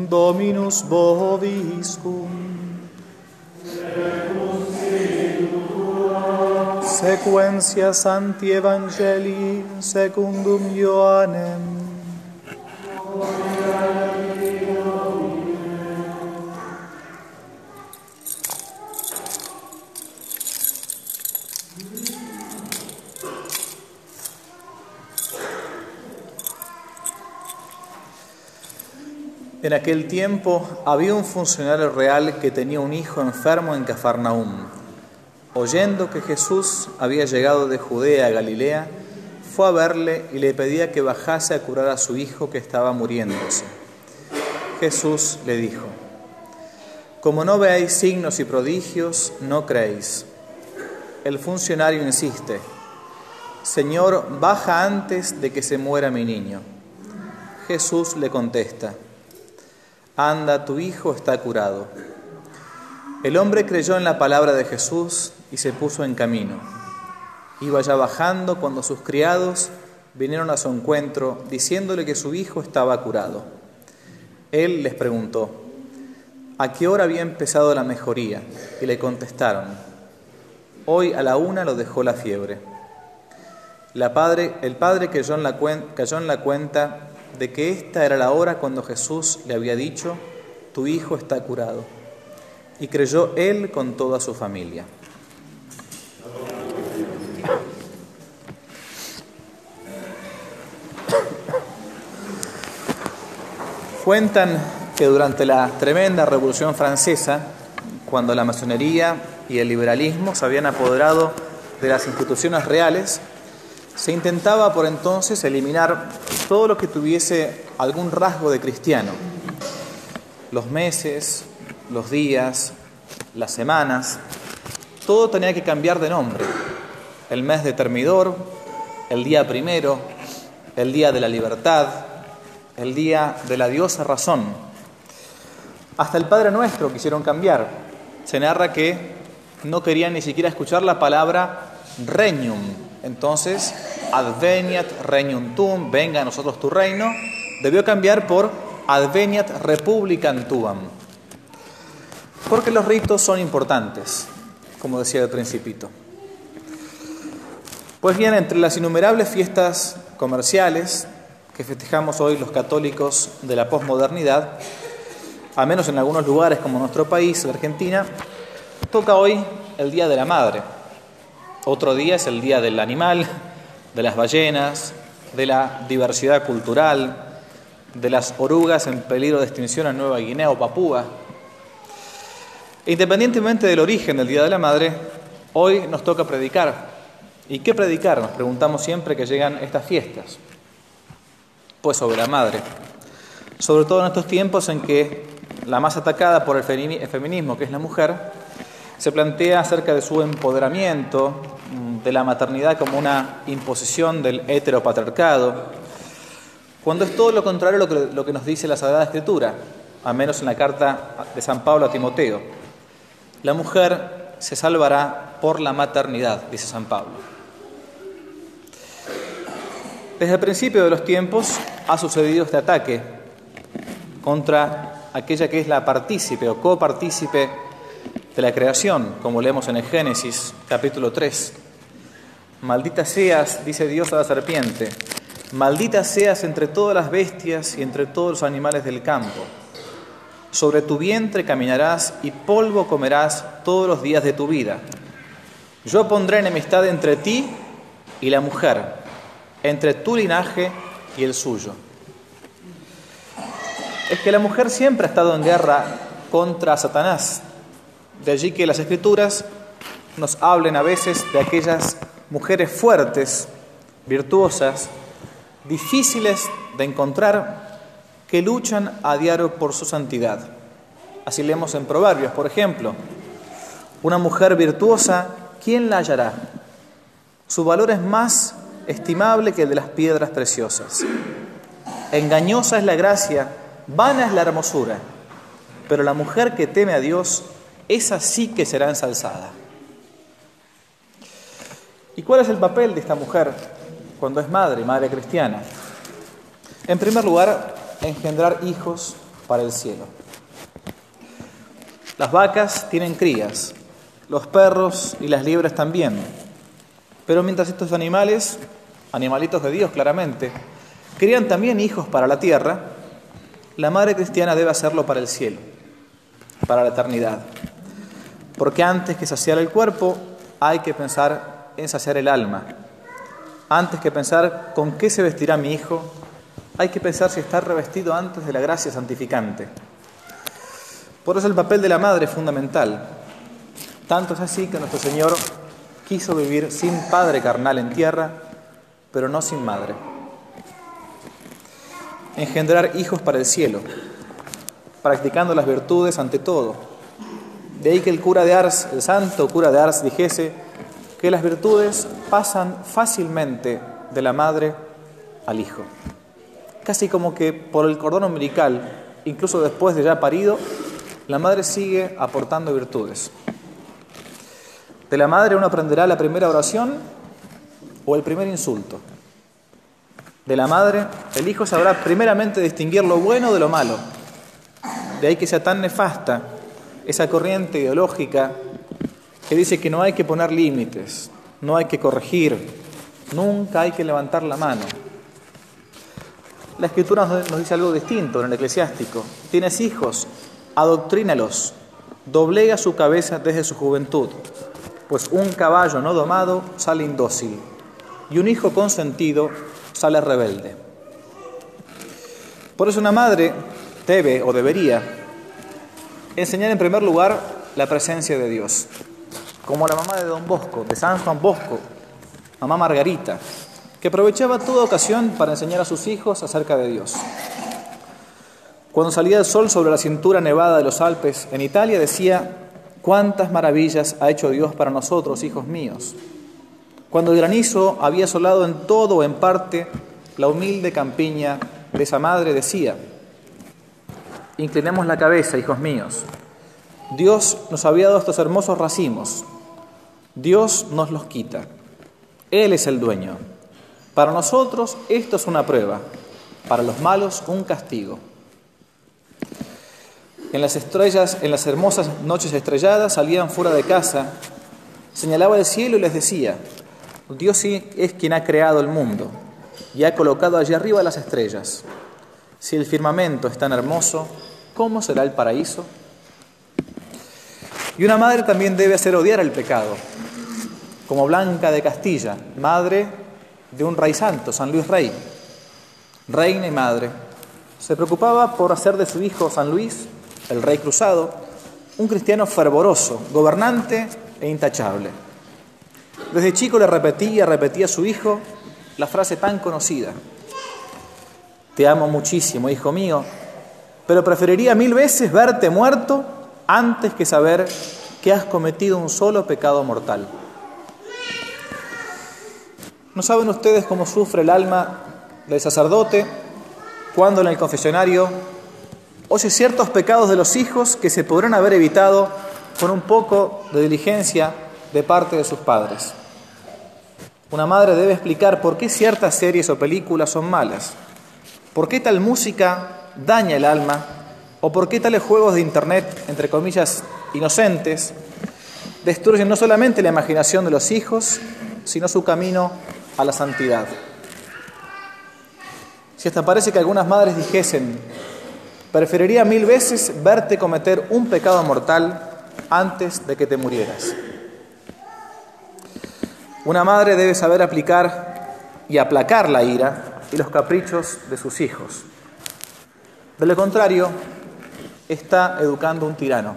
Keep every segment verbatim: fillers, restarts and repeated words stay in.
Dominus vobiscum. Sequentia Sancti Evangelii secundum Ioannem. En aquel tiempo había un funcionario real que tenía un hijo enfermo en Cafarnaúm. Oyendo que Jesús había llegado de Judea a Galilea, fue a verle y le pedía que bajase a curar a su hijo que estaba muriéndose. Jesús le dijo: como no veáis signos y prodigios, no creéis. El funcionario insiste: Señor, baja antes de que se muera mi niño. Jesús le contesta: anda, tu hijo está curado. El hombre creyó en la palabra de Jesús y se puso en camino. Iba ya bajando cuando sus criados vinieron a su encuentro, diciéndole que su hijo estaba curado. Él les preguntó: ¿a qué hora había empezado la mejoría? Y le contestaron: hoy a la una lo dejó la fiebre. La padre, el padre cayó en, la cuen, cayó en la cuenta de que esta era la hora cuando Jesús le había dicho: tu hijo está curado. Y creyó él con toda su familia. Cuentan que durante la tremenda Revolución Francesa, cuando la masonería y el liberalismo se habían apoderado de las instituciones reales, se intentaba por entonces eliminar todo lo que tuviese algún rasgo de cristiano. Los meses, los días, las semanas, todo tenía que cambiar de nombre. El mes de Termidor, el día primero, el día de la libertad, el día de la diosa razón. Hasta el Padre Nuestro quisieron cambiar. Se narra que no querían ni siquiera escuchar la palabra regnum. Entonces, adveniat regnum tuum, venga a nosotros tu reino, debió cambiar por adveniat republicam tuam. Porque los ritos son importantes, como decía el Principito. Pues bien, entre las innumerables fiestas comerciales que festejamos hoy los católicos de la posmodernidad, al menos en algunos lugares como nuestro país, la Argentina, toca hoy el Día de la Madre. Otro día es el Día del Animal, de las ballenas, de la diversidad cultural, de las orugas en peligro de extinción en Nueva Guinea o Papúa. Independientemente del origen del Día de la Madre, hoy nos toca predicar. ¿Y qué predicar? Nos preguntamos siempre que llegan estas fiestas. Pues sobre la Madre. Sobre todo en estos tiempos en que la más atacada por el feminismo, que es la mujer, se plantea acerca de su empoderamiento, de la maternidad como una imposición del heteropatriarcado, cuando es todo lo contrario a lo que, lo que nos dice la Sagrada Escritura, al menos en la carta de San Pablo a Timoteo. La mujer se salvará por la maternidad, dice San Pablo. Desde el principio de los tiempos ha sucedido este ataque contra aquella que es la partícipe o copartícipe de la creación, como leemos en el Génesis, capítulo tres. Maldita seas, dice Dios a la serpiente, maldita seas entre todas las bestias y entre todos los animales del campo. Sobre tu vientre caminarás y polvo comerás todos los días de tu vida. Yo pondré enemistad entre ti y la mujer, entre tu linaje y el suyo. Es que la mujer siempre ha estado en guerra contra Satanás. De allí que las Escrituras nos hablen a veces de aquellas mujeres fuertes, virtuosas, difíciles de encontrar, que luchan a diario por su santidad. Así leemos en Proverbios, por ejemplo: una mujer virtuosa, ¿quién la hallará? Su valor es más estimable que el de las piedras preciosas. Engañosa es la gracia, vana es la hermosura, pero la mujer que teme a Dios, esa sí que será ensalzada. ¿Y cuál es el papel de esta mujer cuando es madre, madre cristiana? En primer lugar, engendrar hijos para el cielo. Las vacas tienen crías, los perros y las liebres también. Pero mientras estos animales, animalitos de Dios claramente, crían también hijos para la tierra, la madre cristiana debe hacerlo para el cielo, para la eternidad. Porque antes que saciar el cuerpo, hay que pensar en saciar el alma. Antes que pensar con qué se vestirá mi hijo, hay que pensar si está revestido antes de la gracia santificante. Por eso el papel de la madre es fundamental. Tanto es así que nuestro Señor quiso vivir sin padre carnal en tierra, pero no sin madre. Engendrar hijos para el cielo, practicando las virtudes ante todo. De ahí que el cura de Ars, el santo cura de Ars, dijese que las virtudes pasan fácilmente de la madre al hijo. Casi como que por el cordón umbilical, incluso después de ya parido, la madre sigue aportando virtudes. De la madre uno aprenderá la primera oración o el primer insulto. De la madre, el hijo sabrá primeramente distinguir lo bueno de lo malo. De ahí que sea tan nefasta esa corriente ideológica que dice que no hay que poner límites, no hay que corregir, nunca hay que levantar la mano. La Escritura nos dice algo distinto en el Eclesiástico. Tienes hijos, adoctrínalos, doblega su cabeza desde su juventud, pues un caballo no domado sale indócil, y un hijo consentido sale rebelde. Por eso una madre debe o debería enseñar en primer lugar la presencia de Dios, como la mamá de Don Bosco, de San Juan Bosco, mamá Margarita, que aprovechaba toda ocasión para enseñar a sus hijos acerca de Dios. Cuando salía el sol sobre la cintura nevada de los Alpes en Italia, decía: «¿Cuántas maravillas ha hecho Dios para nosotros, hijos míos?». Cuando el granizo había asolado en todo o en parte la humilde campiña de esa madre, decía: «Inclinemos la cabeza, hijos míos. Dios nos había dado estos hermosos racimos. Dios nos los quita. Él es el dueño. Para nosotros esto es una prueba, para los malos un castigo». En las estrellas, en las hermosas noches estrelladas, salían fuera de casa, señalaba el cielo y les decía: «Dios sí es quien ha creado el mundo y ha colocado allí arriba las estrellas. Si el firmamento es tan hermoso, ¿cómo será el paraíso?». Y una madre también debe hacer odiar el pecado, como Blanca de Castilla, madre de un rey santo, San Luis Rey, reina y madre. Se preocupaba por hacer de su hijo San Luis, el rey cruzado, un cristiano fervoroso, gobernante e intachable. Desde chico le repetía, repetía a su hijo la frase tan conocida: «Te amo muchísimo, hijo mío, pero preferiría mil veces verte muerto antes que saber que has cometido un solo pecado mortal». ¿No saben ustedes cómo sufre el alma del sacerdote cuando en el confesionario oye ciertos pecados de los hijos que se podrán haber evitado con un poco de diligencia de parte de sus padres? Una madre debe explicar por qué ciertas series o películas son malas, por qué tal música daña el alma, o por qué tales juegos de internet, entre comillas, inocentes, destruyen no solamente la imaginación de los hijos, sino su camino a la santidad. Si hasta parece que algunas madres dijesen: «Preferiría mil veces verte cometer un pecado mortal antes de que te murieras». Una madre debe saber aplicar y aplacar la ira y los caprichos de sus hijos. De lo contrario, está educando un tirano.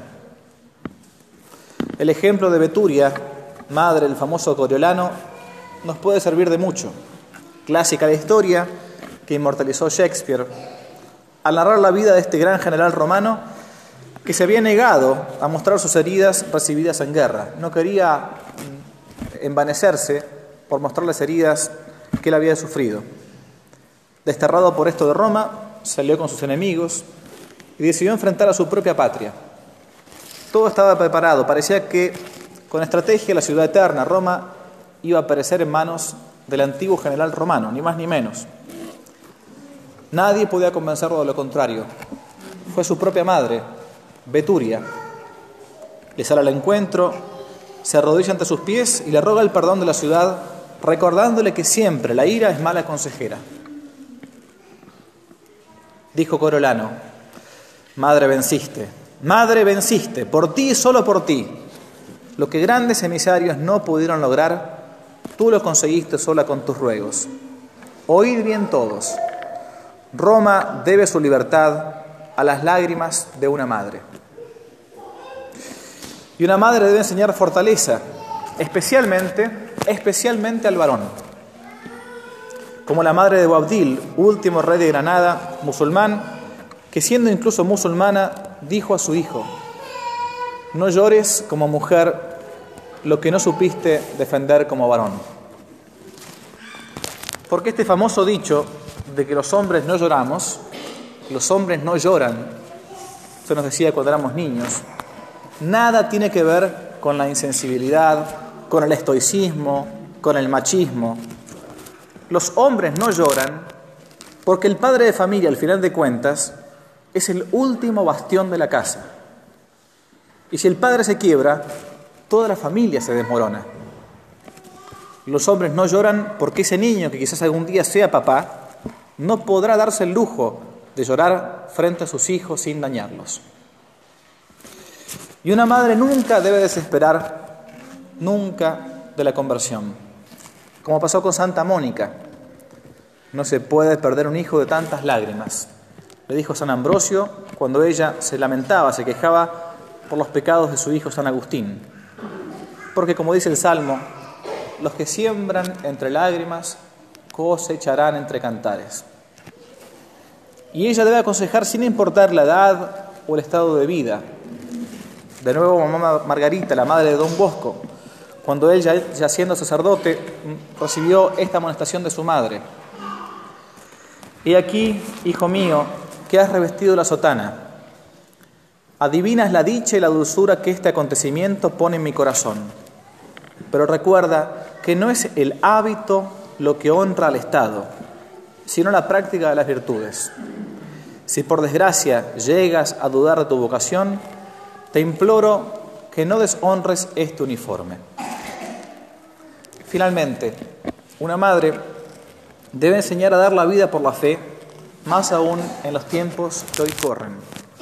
El ejemplo de Beturia, madre del famoso Coriolano, nos puede servir de mucho. Clásica la historia que inmortalizó Shakespeare al narrar la vida de este gran general romano que se había negado a mostrar sus heridas recibidas en guerra. No quería envanecerse por mostrar las heridas que él había sufrido. Desterrado por esto de Roma, salió con sus enemigos y decidió enfrentar a su propia patria. Todo estaba preparado. Parecía que con estrategia la ciudad eterna, Roma, iba a perecer en manos del antiguo general romano, ni más ni menos. Nadie podía convencerlo de lo contrario. Fue fue su propia madre, Beturia. Le sale al encuentro, se arrodilla ante sus pies y le roga el perdón de la ciudad, recordándole que siempre la ira es mala consejera. Dijo Corolano: Madre, venciste, madre, venciste, por ti y solo por ti. Lo que grandes emisarios no pudieron lograr, tú lo conseguiste sola con tus ruegos. Oíd bien todos. Roma debe su libertad a las lágrimas de una madre. Y una madre debe enseñar fortaleza, especialmente, especialmente al varón. Como la madre de Boabdil, último rey de Granada, musulmán, que siendo incluso musulmana, dijo a su hijo: no llores como mujer lo que no supiste defender como varón. Porque este famoso dicho de que los hombres no lloramos, los hombres no lloran, se nos decía cuando éramos niños, nada tiene que ver con la insensibilidad, con el estoicismo, con el machismo. Los hombres no lloran porque el padre de familia, al final de cuentas, es el último bastión de la casa. Y si el padre se quiebra, toda la familia se desmorona. Los hombres no lloran porque ese niño, que quizás algún día sea papá, no podrá darse el lujo de llorar frente a sus hijos sin dañarlos. Y una madre nunca debe desesperar, nunca, de la conversión. Como pasó con Santa Mónica, no se puede perder un hijo de tantas lágrimas. Le dijo San Ambrosio cuando ella se lamentaba, se quejaba por los pecados de su hijo San Agustín. Porque como dice el Salmo, los que siembran entre lágrimas cosecharán entre cantares. Y ella debe aconsejar sin importar la edad o el estado de vida. De nuevo, mamá Margarita, la madre de Don Bosco, cuando él, ya, ya siendo sacerdote, recibió esta amonestación de su madre: he aquí, hijo mío, que has revestido la sotana. Adivinas la dicha y la dulzura que este acontecimiento pone en mi corazón. Pero recuerda que no es el hábito lo que honra al Estado, sino la práctica de las virtudes. Si por desgracia llegas a dudar de tu vocación, te imploro que no deshonres este uniforme. Finalmente, una madre debe enseñar a dar la vida por la fe, más aún en los tiempos que hoy corren.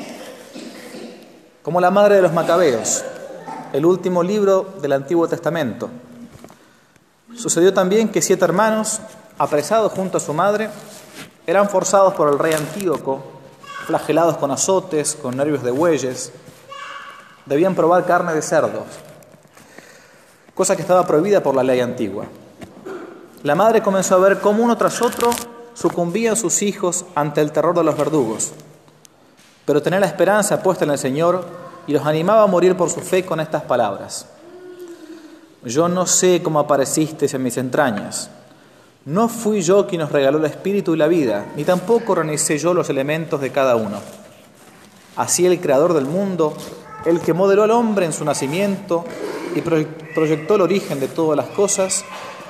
Como la madre de los Macabeos, el último libro del Antiguo Testamento. Sucedió también que siete hermanos, apresados junto a su madre, eran forzados por el rey Antíoco, flagelados con azotes, con nervios de bueyes. Debían probar carne de cerdos, cosa que estaba prohibida por la ley antigua. La madre comenzó a ver cómo uno tras otro sucumbían sus hijos ante el terror de los verdugos, pero tenía la esperanza puesta en el Señor y los animaba a morir por su fe con estas palabras: yo no sé cómo aparecisteis en mis entrañas. No fui yo quien os regaló el espíritu y la vida, ni tampoco organicé yo los elementos de cada uno. Así el Creador del mundo, el que modeló al hombre en su nacimiento y proyectó el origen de todas las cosas,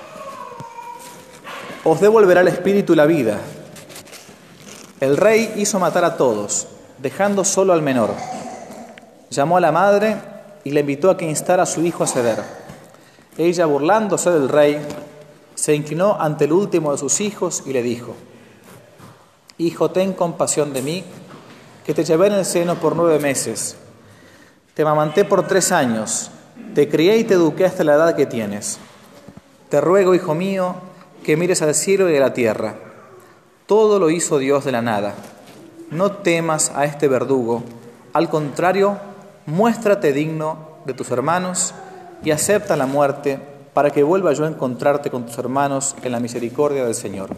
os devolverá el espíritu y la vida. El rey hizo matar a todos, dejando solo al menor. Llamó a la madre y le invitó a que instara a su hijo a ceder. Ella, burlándose del rey, se inclinó ante el último de sus hijos y le dijo: hijo, ten compasión de mí, que te llevé en el seno por nueve meses. Te amamanté por tres años, te crié y te eduqué hasta la edad que tienes. Te ruego, hijo mío, que mires al cielo y a la tierra. Todo lo hizo Dios de la nada. No temas a este verdugo, al contrario, muéstrate digno de tus hermanos y acepta la muerte para que vuelva yo a encontrarte con tus hermanos en la misericordia del Señor.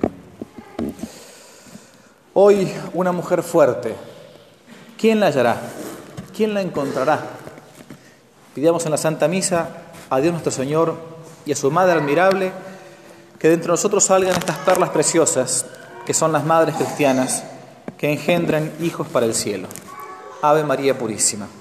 Hoy una mujer fuerte, ¿quién la hallará? ¿Quién la encontrará? Pidamos en la Santa Misa a Dios nuestro Señor y a su Madre admirable que de entre nosotros salgan estas perlas preciosas que son las madres cristianas que engendran hijos para el cielo. Ave María Purísima.